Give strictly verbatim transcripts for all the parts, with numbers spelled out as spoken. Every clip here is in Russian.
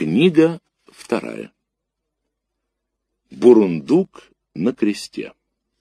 Книга вторая. Бурундук на кресте.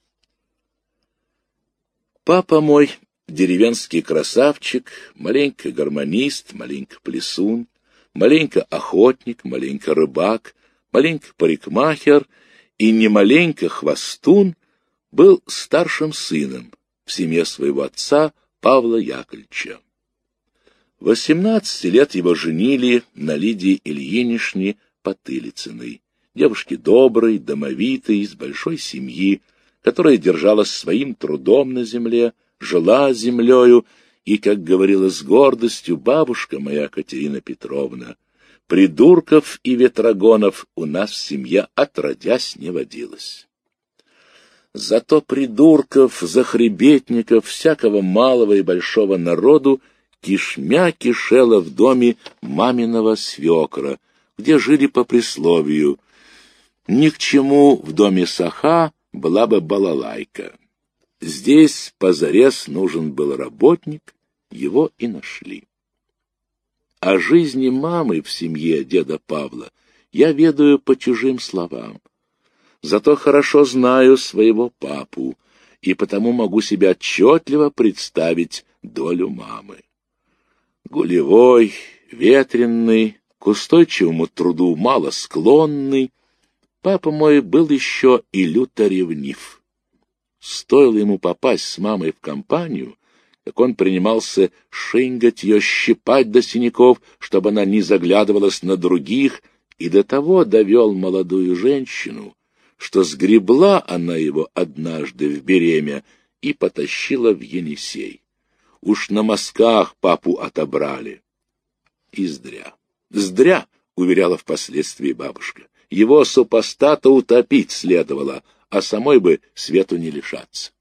Папа мой, деревенский красавчик, маленько гармонист, маленько плясун, маленько охотник, маленько рыбак, маленько парикмахер и немаленько хвостун, был старшим сыном в семье своего отца Павла Яковлевича. Восемнадцати лет его женили на Лидии Ильинишне Потылицыной, девушке доброй, домовитой, из большой семьи, которая держалась своим трудом на земле, жила землею, и, как говорила с гордостью бабушка моя Катерина Петровна, придурков и ветрогонов у нас в семье отродясь не водилось. Зато придурков, захребетников, всякого малого и большого народу кишмя кишела в доме маминого свекра, где жили по присловию: ни к чему в доме саха была бы балалайка. Здесь позарез нужен был работник, его и нашли. О жизни мамы в семье деда Павла я ведаю по чужим словам. Зато хорошо знаю своего папу, и потому могу себе отчетливо представить долю мамы. Гулевой, ветренный, к устойчивому труду мало склонный, папа мой был еще и люто ревнив. Стоило ему попасть с мамой в компанию, как он принимался шингать ее, щипать до синяков, чтобы она не заглядывалась на других, и до того довел молодую женщину, что сгребла она его однажды в беремя и потащила в Енисей. Уж на мазках папу отобрали. И зря. Зря, уверяла впоследствии бабушка. Его супостата утопить следовало, а самой бы свету не лишаться.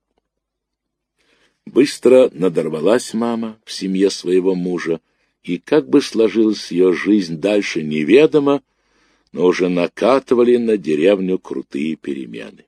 Быстро надорвалась мама в семье своего мужа, и как бы сложилась ее жизнь дальше неведомо, но уже накатывали на деревню крутые перемены.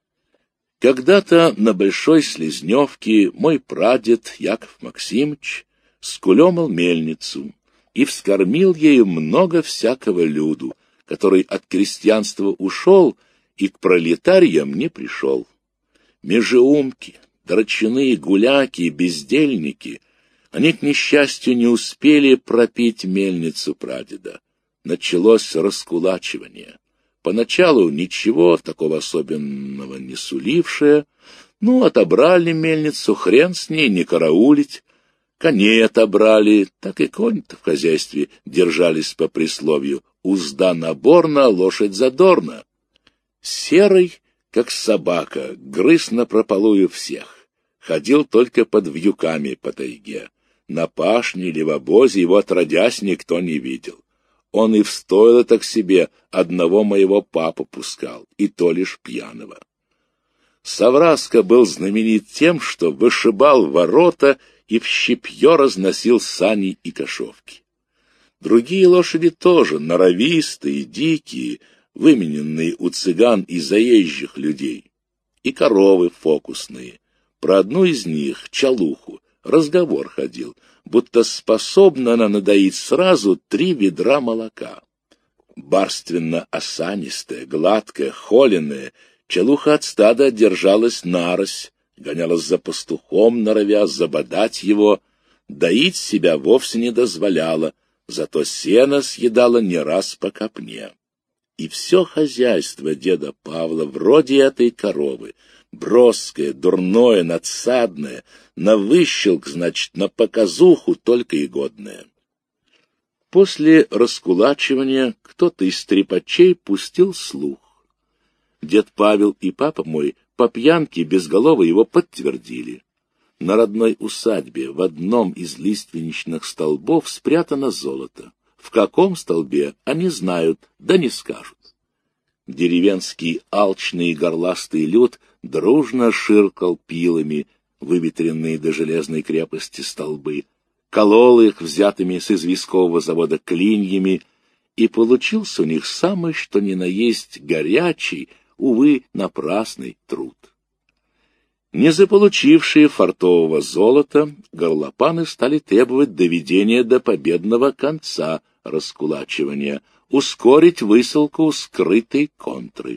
Когда-то на Большой Слезневке мой прадед Яков Максимыч скулемал мельницу и вскормил ею много всякого люду, который от крестьянства ушел и к пролетариям не пришел. Межеумки, драчуны, гуляки, бездельники, они, к несчастью, не успели пропить мельницу прадеда. Началось раскулачивание. Поначалу ничего такого особенного не сулившее, ну, отобрали мельницу, хрен с ней, не караулить. Коней отобрали, так и кони-то в хозяйстве держались по присловию: узда наборна, лошадь задорна. Серый, как собака, грыз напропалую всех, ходил только под вьюками по тайге. На пашне или в обозе его отродясь никто не видел. Он и в стойло-то к себе одного моего папу пускал, и то лишь пьяного. Савраска был знаменит тем, что вышибал ворота и в щепье разносил сани и кошовки. Другие лошади тоже норовистые, дикие, вымененные у цыган и заезжих людей. И коровы фокусные. Про одну из них, Чалуху, разговор ходил, будто способна она надоить сразу три ведра молока. Барственно-осанистая, гладкая, холеная, Чалуха от стада держалась нарось, гонялась за пастухом, норовя забодать его, доить себя вовсе не дозволяла, зато сено съедала не раз по копне. И все хозяйство деда Павла вроде этой коровы, броское, дурное, надсадное, на выщелк, значит, на показуху только и годное. После раскулачивания кто-то из стрепачей пустил слух. Дед Павел и папа мой по пьянке безголово его подтвердили. На родной усадьбе в одном из лиственничных столбов спрятано золото. В каком столбе, они знают, да не скажут. Деревенский алчный и горластый люд дружно ширкал пилами выветренные до железной крепости столбы, колол их взятыми с известкового завода клиньями, и получился у них самый что ни на есть горячий, увы, напрасный труд. Не заполучившие фартового золота, горлопаны стали требовать доведения до победного конца раскулачивания, ускорить высылку скрытой контры.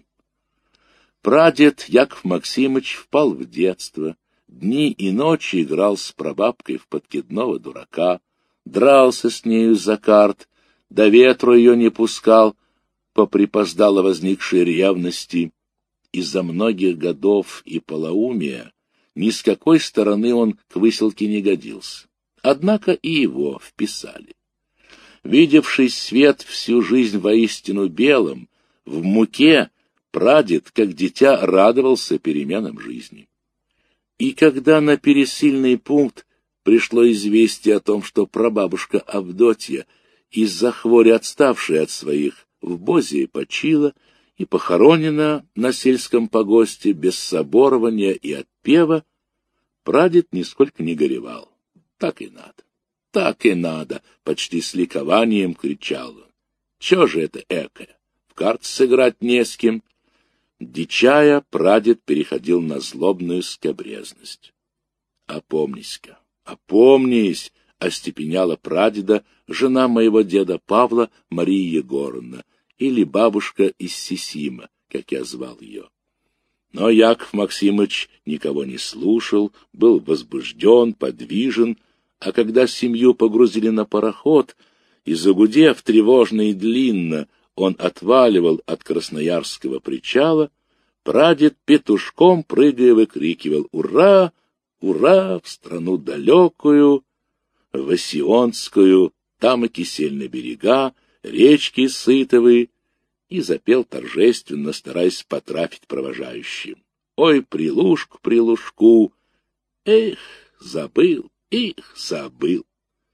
Прадед Яков Максимыч впал в детство, дни и ночи играл с прабабкой в подкидного дурака, дрался с нею за карт, до ветру ее не пускал по припоздало возникшей ревности. Из-за многих годов и полоумия ни с какой стороны он к выселке не годился. Однако и его вписали. Видевший свет всю жизнь воистину белым, в муке прадед, как дитя, радовался переменам жизни. И когда на пересыльный пункт пришло известие о том, что прабабушка Авдотья, из-за хвори отставшая от своих, в Бозии почила и похоронена на сельском погосте без соборования и отпева, прадед нисколько не горевал. Так и надо, так и надо, почти с ликованием кричал он. Чё же это экое? В карты сыграть не с кем. Дичая, прадед переходил на злобную скабрезность. Опомнись-ка, опомнись, остепеняла прадеда жена моего деда Павла, Мария Егоровна, или бабушка из Сисима, как я звал ее. Но Яков Максимыч никого не слушал, был возбужден, подвижен, а когда семью погрузили на пароход, и, загудев тревожно и длинно, он отваливал от Красноярского причала, прадед петушком прыгая выкрикивал «Ура! Ура! В страну далекую, в Осионскую, там и кисельные берега, речки сытовые», и запел торжественно, стараясь потрафить провожающим. «Ой, прилушку, прилушку! Эх, забыл, их забыл!»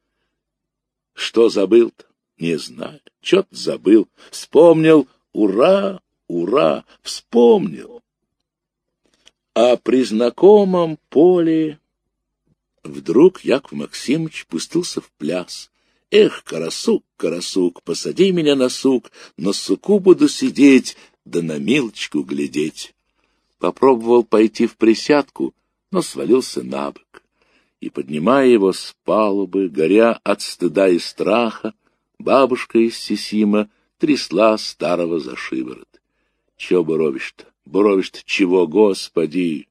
Что забыл-то? Не знаю. Чё-то забыл. Вспомнил. Ура! Ура! Вспомнил. А при знакомом поле вдруг Яков Максимыч пустился в пляс. Эх, карасук, карасук, посади меня на сук, на суку буду сидеть, да на милочку глядеть. Попробовал пойти в присядку, но свалился на бок. И, поднимая его с палубы, горя от стыда и страха, бабушка из Сисима трясла старого за шиворот. Чего буровишь-то? Буровишь-то чего, Господи?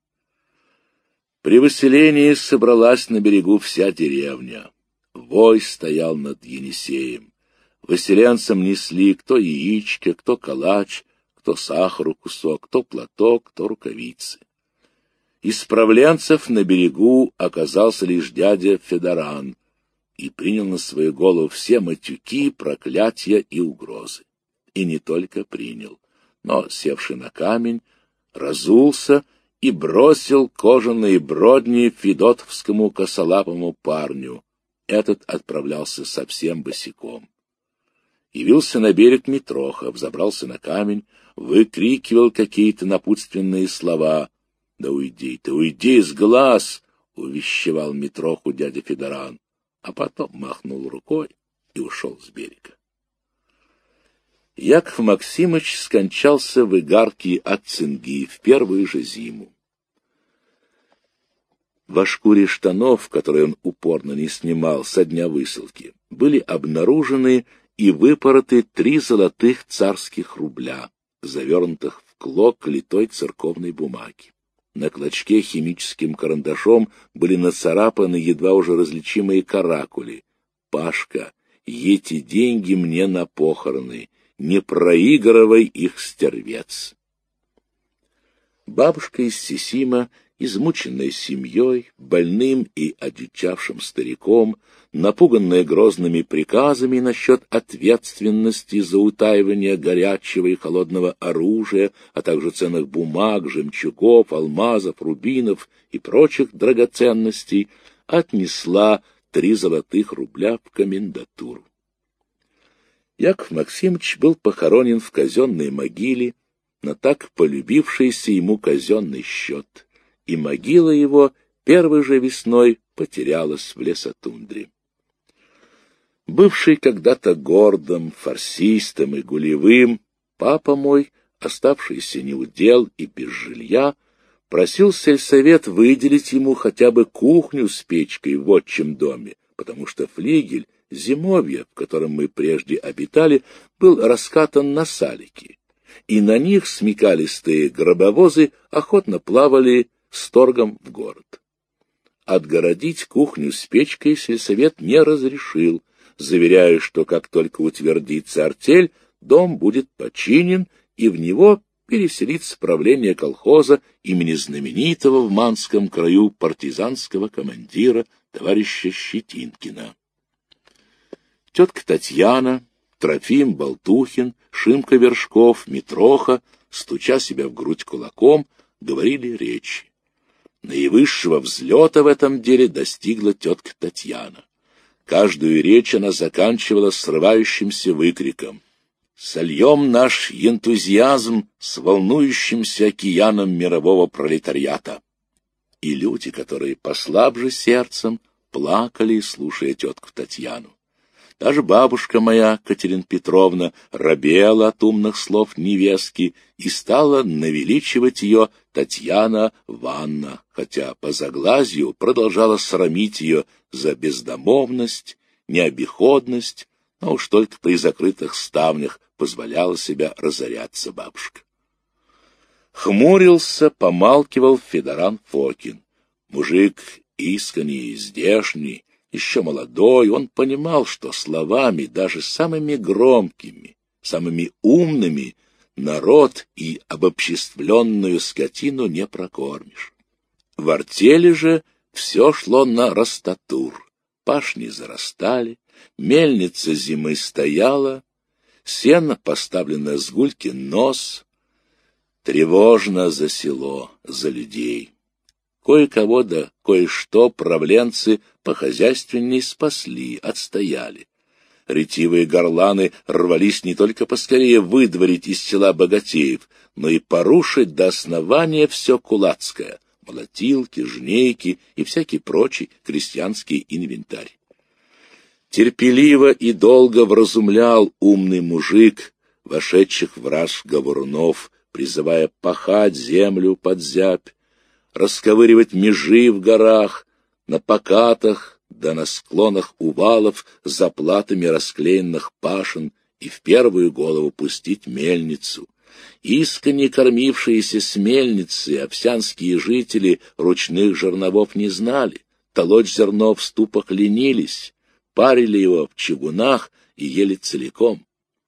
При выселении собралась на берегу вся деревня. Вой стоял над Енисеем. Выселенцам несли кто яичко, кто калач, кто сахару кусок, кто платок, кто рукавицы. Из правленцев на берегу оказался лишь дядя Федоран и принял на свою голову все матюки, проклятия и угрозы. И не только принял, но, севший на камень, разулся и бросил кожаные бродни федотовскому косолапому парню. Этот отправлялся совсем босиком. Явился на берег Митроха, взобрался на камень, выкрикивал какие-то напутственные слова. «Да уйди ты, уйди с глаз!» — увещевал Митроху дядя Федоран, а потом махнул рукой и ушел с берега. Яков Максимыч скончался в Игарке от цинги в первую же зиму. Во шкуре штанов, которые он упорно не снимал со дня высылки, были обнаружены и выпороты три золотых царских рубля, завернутых в клок литой церковной бумаги. На клочке химическим карандашом были нацарапаны едва уже различимые каракули. «Пашка, эти деньги мне на похороны, не проигрывай их, стервец». Бабушка из Сисима, измученная семьей, больным и одичавшим стариком, напуганная грозными приказами насчет ответственности за утаивание горячего и холодного оружия, а также ценных бумаг, жемчугов, алмазов, рубинов и прочих драгоценностей, отнесла три золотых рубля в комендатуру. Яков Максимыч был похоронен в казенной могиле на так полюбившийся ему казенный счет, и могила его первой же весной потерялась в лесотундре. Бывший когда-то гордым, фарсистом и гулевым, папа мой, оставшийся неудел и без жилья, просил сельсовет выделить ему хотя бы кухню с печкой в отчим доме, потому что флигель, Зимовье, в котором мы прежде обитали, был раскатан на салики, и на них смекалистые гробовозы охотно плавали с торгом в город. Отгородить кухню с печкой сельсовет не разрешил, заверяя, что как только утвердится артель, дом будет починен, и в него переселится правление колхоза имени знаменитого в Манском краю партизанского командира товарища Щетинкина. Тетка Татьяна, Трофим Болтухин, Шимка Вершков, Митроха, стуча себя в грудь кулаком, говорили речи. Наивысшего взлета в этом деле достигла тетка Татьяна. Каждую речь она заканчивала срывающимся выкриком: «Сольем наш энтузиазм с волнующимся океаном мирового пролетариата». И люди, которые послабже сердцем, плакали, слушая тетку Татьяну. Даже бабушка моя, Катерина Петровна, робела от умных слов невестки и стала навеличивать ее Татьяна Ванна, хотя по заглазью продолжала срамить ее за бездомовность, необиходность, но уж только при закрытых ставнях позволяла себя разоряться бабушка. Хмурился, помалкивал Федоран Фокин. Мужик искренний и здешний, еще молодой, он понимал, что словами, даже самыми громкими, самыми умными, народ и обобществленную скотину не прокормишь. В артели же все шло на растатур. Пашни зарастали, мельница зимы стояла, сено, поставленное с гульки, нос. Тревожно за село, за людей. Кое-кого да кое-что правленцы похозяйственней спасли, отстояли. Ретивые горланы рвались не только поскорее выдворить из села богатеев, но и порушить до основания все кулацкое — молотилки, жнейки и всякий прочий крестьянский инвентарь. Терпеливо и долго вразумлял умный мужик вошедших в раж говорунов, призывая пахать землю под зябь, расковыривать межи в горах, на покатах да на склонах увалов за платами расклеенных пашен и в первую голову пустить мельницу. Искренне кормившиеся с мельницы овсянские жители ручных жерновов не знали, толочь зерно в ступах ленились, парили его в чугунах и ели целиком.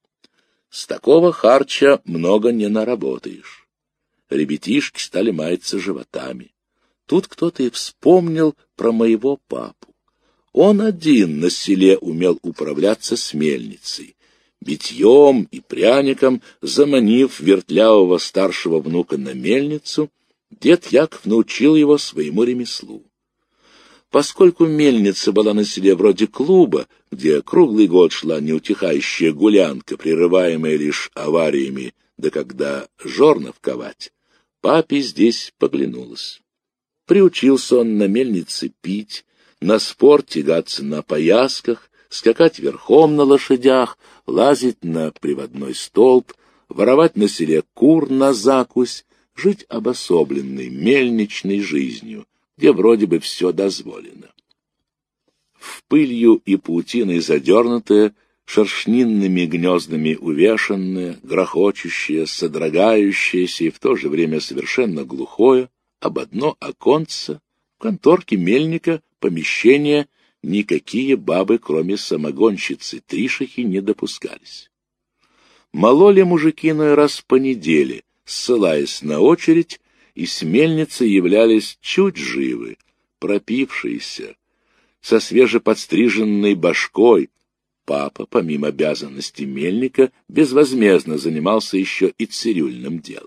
С такого харча много не наработаешь. Ребятишки стали маяться животами. Тут кто-то и вспомнил про моего папу. Он один на селе умел управляться с мельницей, битьем и пряником заманив вертлявого старшего внука на мельницу, дед Яков научил его своему ремеслу. Поскольку мельница была на селе вроде клуба, где круглый год шла неутихающая гулянка, прерываемая лишь авариями, да когда жорнов ковать, папе здесь поглянулось. Приучился он на мельнице пить, на спор тягаться на поясках, скакать верхом на лошадях, лазить на приводной столб, воровать на селе кур на закусь, жить обособленной мельничной жизнью, где вроде бы все дозволено. В пылью и паутиной задернутое, шершнинными гнездами увешанное, грохочущее, содрогающееся и в то же время совершенно глухое, об одно оконце, в конторке мельника помещения никакие бабы, кроме самогонщицы Тришихи, не допускались. Мололи мужики иной раз по неделе, ссылаясь на очередь, и с мельницы являлись чуть живы, пропившиеся, со свежеподстриженной башкой. Папа, помимо обязанностей мельника, безвозмездно занимался еще и цирюльным делом.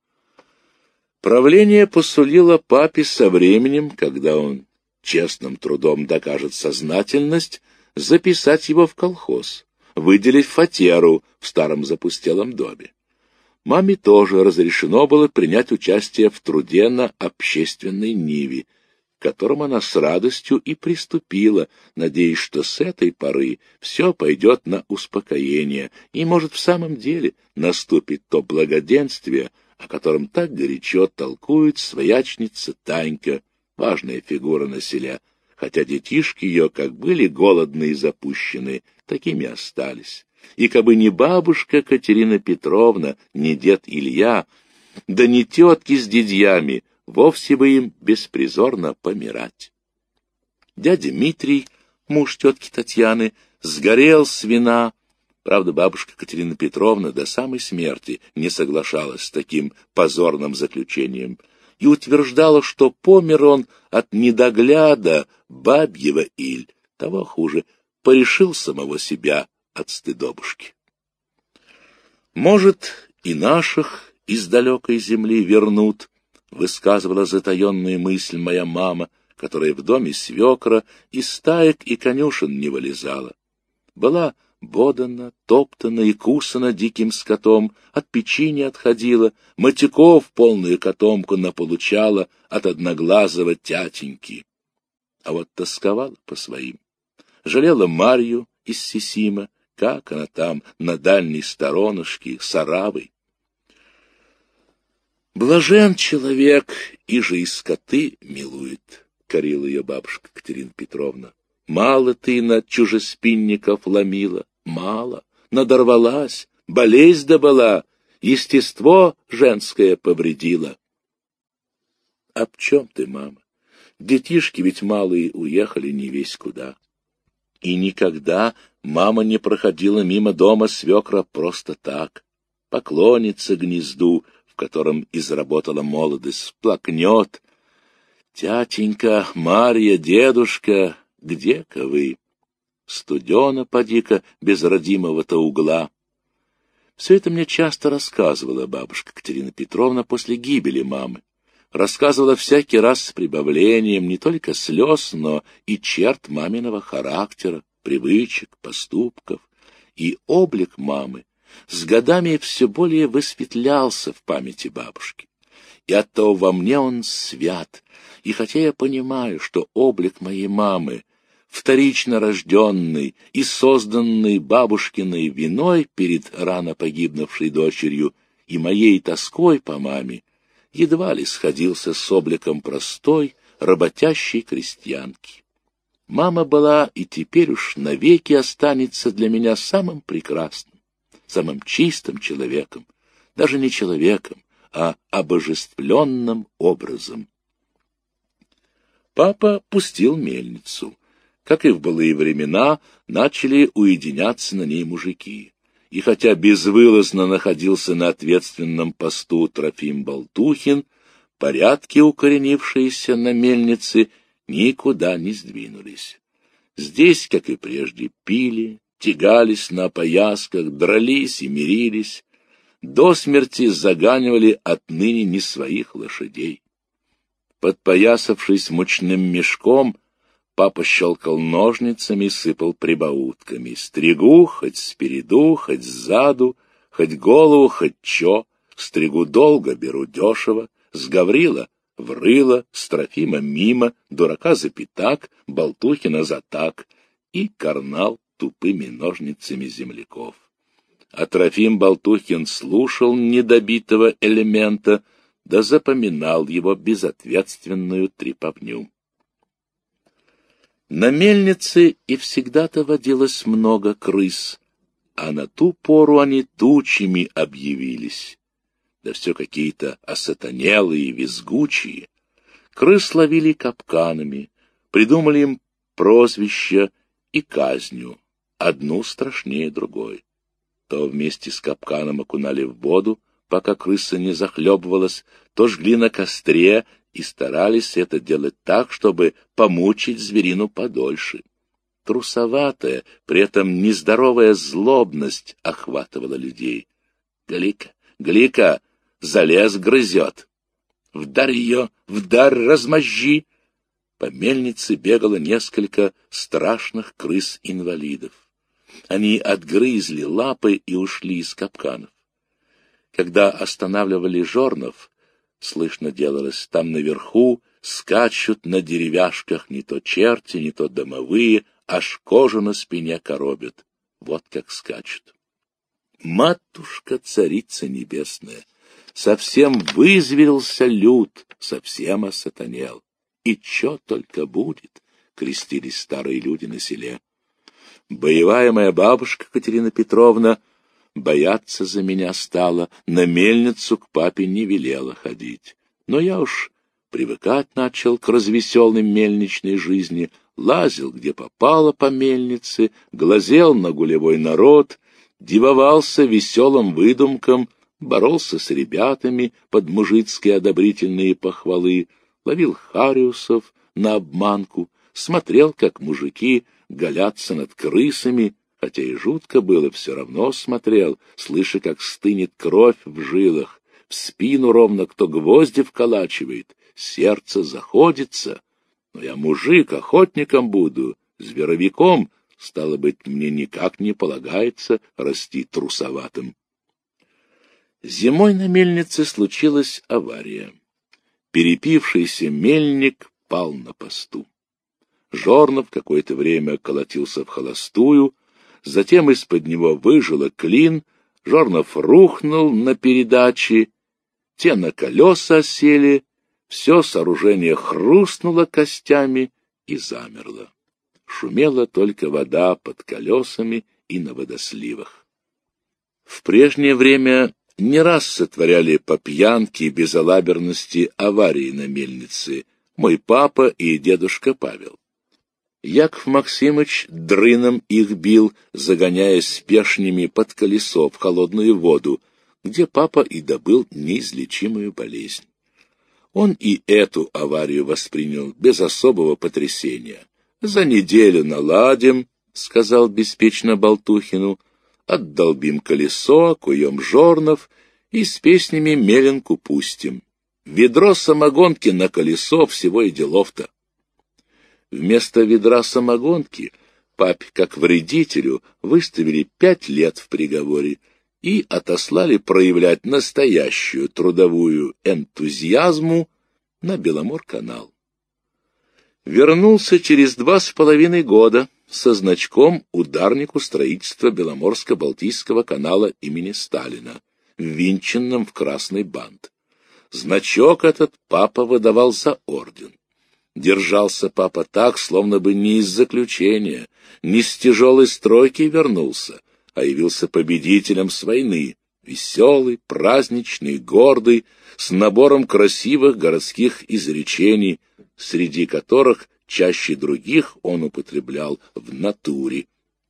Правление посулило папе со временем, когда он честным трудом докажет сознательность, записать его в колхоз, выделить фатеру в старом запустелом доме. Маме тоже разрешено было принять участие в труде на общественной ниве, к которому она с радостью и приступила, надеясь, что с этой поры все пойдет на успокоение, и, может, в самом деле наступит то благоденствие, о котором так горячо толкует своячница Танька, важная фигура на селе, хотя детишки ее, как были голодны и запущены, такими остались. И кабы не бабушка Катерина Петровна, не дед Илья, да не тетки с дядьями, вовсе бы им беспризорно помирать. Дядя Дмитрий, муж тетки Татьяны, сгорел с вина. Правда, бабушка Катерина Петровна до самой смерти не соглашалась с таким позорным заключением и утверждала, что помер он от недогляда бабьего иль, того хуже, порешил самого себя от стыдобушки. Может, и наших из далекой земли вернут, высказывала затаенную мысль моя мама, которая в доме свекра из стаек и конюшен не вылезала. Была бодана, топтана и кусана диким скотом, от печи не отходила, матюков полную котомку наполучала от одноглазого тятеньки. А вот тосковала по своим. Жалела Марью из Сисима, как она там на дальней сторонушке с оравой. Блажен человек, и же и скоты милует, корила ее бабушка Катерина Петровна. Мало ты на чужеспинников ломила, мало, надорвалась, болезнь добыла, естество женское повредила. Об чем ты, мама? Детишки ведь малые уехали не весь куда. И никогда мама не проходила мимо дома свекра просто так. Поклонится гнезду, в котором изработала молодость, плакнет. Тятенька, Марья, дедушка, где-ка вы? Студена, поди-ка, без родимого-то угла. Все это мне часто рассказывала бабушка Катерина Петровна после гибели мамы. Рассказывала всякий раз с прибавлением не только слез, но и черт маминого характера, привычек, поступков. И облик мамы с годами все более высветлялся в памяти бабушки. И оттого во мне он свят. И хотя я понимаю, что облик моей мамы, вторично рожденный и созданный бабушкиной виной перед рано погибнувшей дочерью и моей тоской по маме, едва ли сходился с обликом простой, работящей крестьянки. Мама была и теперь уж навеки останется для меня самым прекрасным, самым чистым человеком, даже не человеком, а обожествленным образом. Папа пустил мельницу. Как и в былые времена, начали уединяться на ней мужики. И хотя безвылазно находился на ответственном посту Трофим Болтухин, порядки, укоренившиеся на мельнице, никуда не сдвинулись. Здесь, как и прежде, пили, тягались на поясках, дрались и мирились, до смерти заганивали отныне не своих лошадей. Подпоясавшись мучным мешком, папа щелкал ножницами и сыпал прибаутками. Стригу, хоть спереду, хоть сзаду, хоть голову, хоть чо. Стригу долго, беру дешево. С Гаврила в рыло, с Трофима мимо, дурака за пятак, Болтухина за так. И карнал тупыми ножницами земляков. А Трофим Болтухин слушал недобитого элемента, да запоминал его безответственную треповню. На мельнице и всегда-то водилось много крыс, а на ту пору они тучами объявились. Да все какие-то осатанелые, визгучие. Крыс ловили капканами, придумали им прозвища и казнью, одну страшнее другой. То вместе с капканом окунали в воду, пока крыса не захлебывалась, то жгли на костре и старались это делать так, чтобы помучить зверину подольше. Трусоватая, при этом нездоровая злобность охватывала людей. «Глика, Глика, за лес грызет! Вдарь ее, вдарь, размозжи!» По мельнице бегало несколько страшных крыс-инвалидов. Они отгрызли лапы и ушли из капканов. Когда останавливали жорнов, слышно делалось, там наверху скачут на деревяшках не то черти, не то домовые, аж кожу на спине коробят. Вот как скачут. Матушка-царица небесная! Совсем вызверился люд, совсем осатанел. И чё только будет? крестились старые люди на селе. Боевая моя бабушка Катерина Петровна бояться за меня стала, на мельницу к папе не велела ходить. Но я уж привыкать начал к развеселой мельничной жизни, лазил, где попало по мельнице, глазел на гулевой народ, дивовался веселым выдумкам, боролся с ребятами под мужицкие одобрительные похвалы, ловил хариусов на обманку, смотрел, как мужики галятся над крысами, хотя и жутко было, все равно смотрел, слыша, как стынет кровь в жилах, в спину ровно кто гвозди вколачивает, сердце заходится. Но я мужик, охотником буду, зверовиком, стало быть, мне никак не полагается расти трусоватым. Зимой на мельнице случилась авария. Перепившийся мельник пал на посту. Жорнов какое-то время колотился в холостую, затем из-под него выжило клин, Жорнов рухнул на передаче, те на колеса сели, все сооружение хрустнуло костями и замерло. Шумела только вода под колесами и на водосливах. В прежнее время не раз сотворяли по пьянке и безалаберности аварии на мельнице мой папа и дедушка Павел. Яков Максимыч дрыном их бил, загоняя спешнями под колесо в холодную воду, где папа и добыл неизлечимую болезнь. Он и эту аварию воспринял без особого потрясения. «За неделю наладим», — сказал беспечно Болтухину, — «отдолбим колесо, куем жорнов и с песнями меленку пустим. Ведро самогонки на колесо всего и делов-то». Вместо ведра самогонки папе, как вредителю, выставили пять лет в приговоре и отослали проявлять настоящую трудовую энтузиазму на Беломор-канал. Вернулся через два с половиной года со значком ударнику строительства Беломорско-Балтийского канала имени Сталина, ввинченным в красный бант. Значок этот папа выдавал за орден. Держался папа так, словно бы не из заключения, не с тяжелой стройки вернулся, а явился победителем с войны, веселый, праздничный, гордый, с набором красивых городских изречений, среди которых чаще других он употреблял в натуре.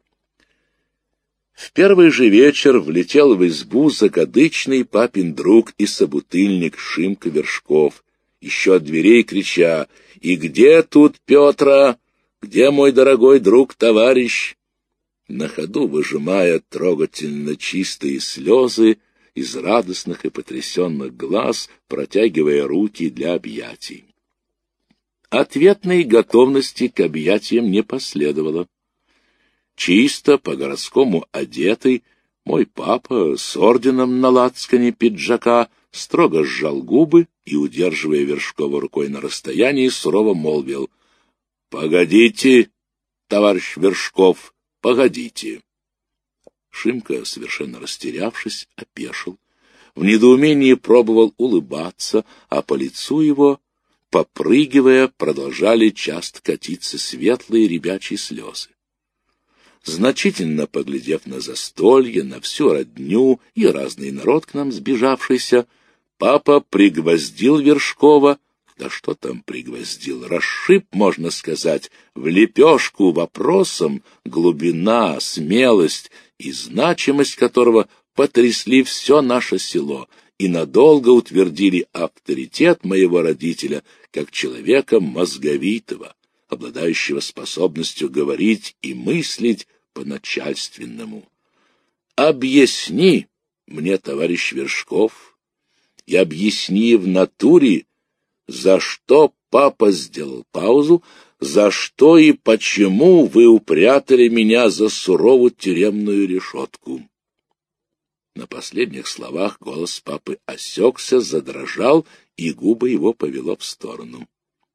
В первый же вечер влетел в избу закадычный папин друг и собутыльник Шимка Вершков, еще от дверей крича: «И где тут Петра? Где мой дорогой друг-товарищ?» На ходу выжимая трогательно чистые слезы из радостных и потрясенных глаз, протягивая руки для объятий. Ответной готовности к объятиям не последовало. Чисто, по-городскому одетый, мой папа с орденом на лацкане пиджака строго сжал губы и, удерживая Вершкова рукой на расстоянии, сурово молвил: «Погодите, товарищ Вершков, погодите». Шимка, совершенно растерявшись, опешил, в недоумении пробовал улыбаться, а по лицу его, попрыгивая, продолжали часто катиться светлые ребячьи слезы. Значительно поглядев на застолье, на всю родню и разный народ к нам сбежавшийся, папа пригвоздил Вершкова, да что там пригвоздил, расшиб, можно сказать, в лепешку вопросом, глубина, смелость и значимость которого потрясли все наше село и надолго утвердили авторитет моего родителя как человека мозговитого, обладающего способностью говорить и мыслить по-начальственному. «Объясни мне, товарищ Вершков, и объясни в натуре, за что папа сделал паузу, за что и почему вы упрятали меня за суровую тюремную решетку». На последних словах голос папы осекся, задрожал, и губы его повело в сторону.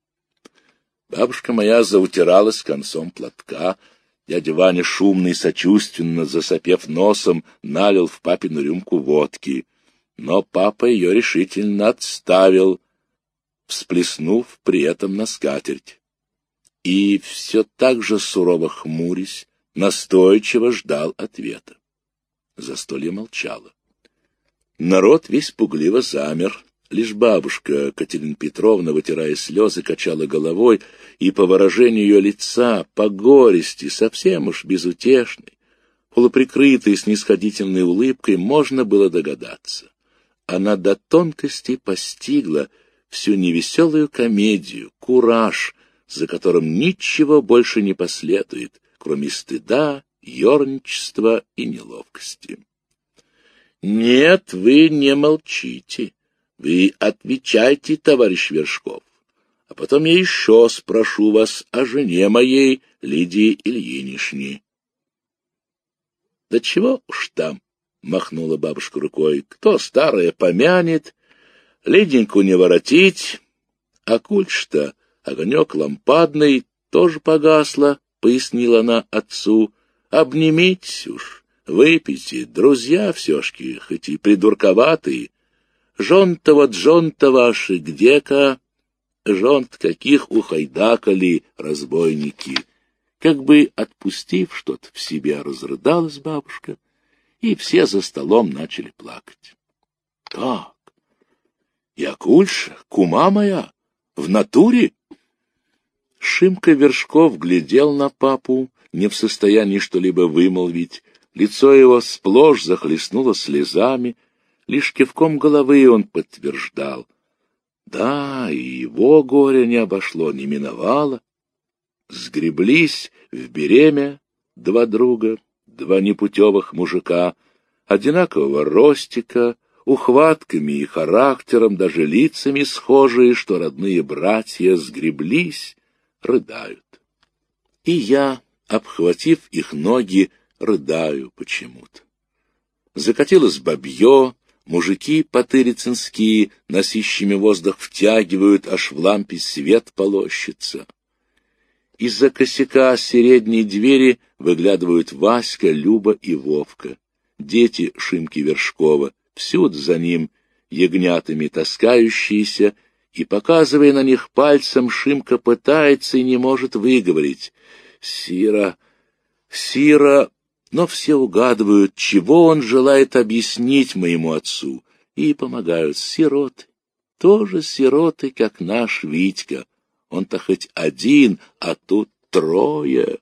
Бабушка моя заутиралась концом платка. Дядя Ваня, шумный, сочувственно засопев носом, налил в папину рюмку водки. Но папа ее решительно отставил, всплеснув при этом на скатерть. и все так же сурово хмурясь, настойчиво ждал ответа. Застолье молчало. Народ весь пугливо замер. Лишь бабушка Катерина Петровна, вытирая слезы, качала головой, и по выражению ее лица, по горести, совсем уж безутешной, полуприкрытой снисходительной улыбкой, можно было догадаться. Она до тонкости постигла всю невеселую комедию, кураж, за которым ничего больше не последует, кроме стыда, ерничества и неловкости. «Нет, вы не молчите. Вы отвечайте, товарищ Вершков. А потом я еще спрошу вас о жене моей, Лидии Ильиничне». «Да чего уж там», — махнула бабушка рукой, — «кто старое помянет, Лиденьку не воротить, а кульч-то огонек лампадный тоже погасла», — пояснила она отцу. «Обнимитесь уж, выпейте, друзья все-шки, хоть и придурковатые. Жон-то вот жон-то ваши, где-ка? Жон-то каких ухайдакали разбойники». Как бы отпустив что-то в себя, разрыдалась бабушка, и все за столом начали плакать. «Как? Якульша, кума моя, в натуре?» Шимка Вершков глядел на папу, не в состоянии что-либо вымолвить. Лицо его сплошь захлестнуло слезами, лишь кивком головы он подтверждал. Да, и его горе не обошло, не миновало. Сгреблись в беремя два друга, два непутевых мужика, одинакового ростика, ухватками и характером, даже лицами схожие, что родные братья, сгреблись, рыдают. И я, обхватив их ноги, рыдаю почему-то. Закатилось бабье, мужики потырицынские, носищими воздух втягивают, аж в лампе свет полощется. Из-за косяка средней двери выглядывают Васька, Люба и Вовка, дети Шимки Вершкова, всюду за ним ягнятами таскающиеся, и, показывая на них пальцем, Шимка пытается и не может выговорить. «Сира, Сира...» Но все угадывают, чего он желает объяснить моему отцу, и помогают. Сироты, тоже сироты, как наш Витька. Он-то хоть один, а тут трое.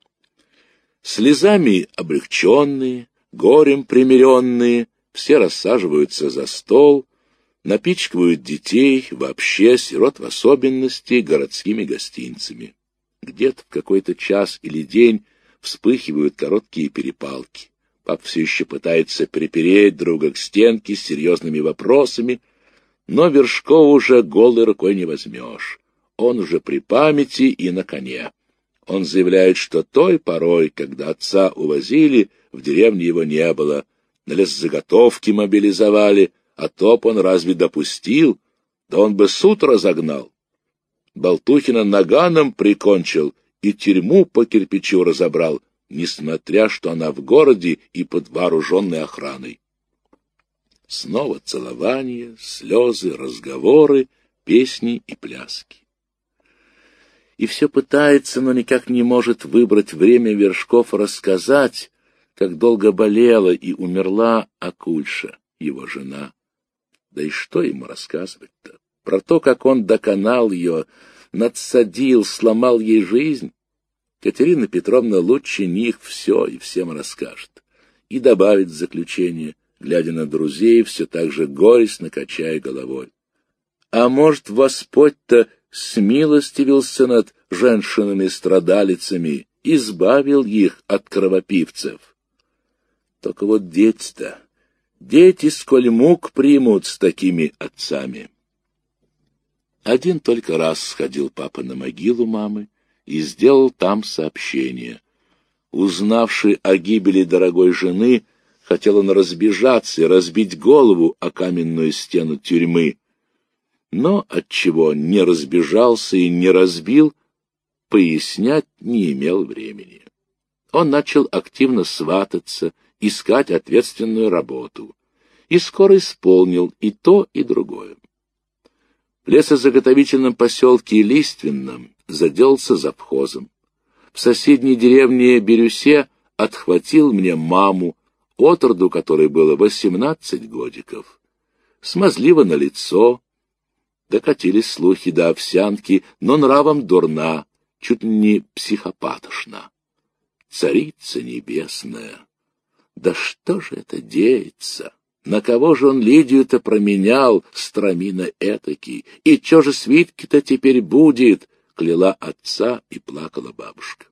Слезами облегченные, горем примиренные, все рассаживаются за стол, напичкивают детей, вообще сирот в особенности, городскими гостинцами. Где-то в какой-то час или день вспыхивают короткие перепалки. Пап все еще пытается припереть друга к стенке с серьезными вопросами, но Вершкова уже голой рукой не возьмешь. Он уже при памяти и на коне. Он заявляет, что той порой, когда отца увозили, в деревне его не было, на лесзаготовки мобилизовали, а топ он разве допустил? Да он бы суд разогнал. Болтухина наганом прикончил и тюрьму по кирпичу разобрал, несмотря что она в городе и под вооруженной охраной. Снова целования, слезы, разговоры, песни и пляски. И все пытается, но никак не может выбрать время Вершков рассказать, как долго болела и умерла Акульша, его жена. Да и что ему рассказывать-то? Про то, как он доконал ее, надсадил, сломал ей жизнь. Катерина Петровна лучше них все и всем расскажет. И добавит в заключение, глядя на друзей, все так же горестно качая головой. А может, Господь-то смилостивился над женщинами-страдалицами, избавил их от кровопивцев. Только вот дети-то, дети сколь мук примут с такими отцами. Один только раз сходил папа на могилу мамы и сделал там сообщение. Узнавший о гибели дорогой жены, хотел он разбежаться и разбить голову о каменную стену тюрьмы. Но отчего не разбежался и не разбил, пояснять не имел времени. Он начал активно свататься, искать ответственную работу, и скоро исполнил и то, и другое. В лесозаготовительном поселке Лиственном заделался завхозом. В соседней деревне Бирюсе отхватил мне маму, отроду которой было восемнадцать годиков. Смазливо на лицо, докатились слухи до овсянки, но нравом дурна, чуть не психопатошна. Царица небесная! Да что же это деется? На кого же он Лидию-то променял, стромина этакий? И чё же свитки-то теперь будет? Кляла отца и плакала бабушка.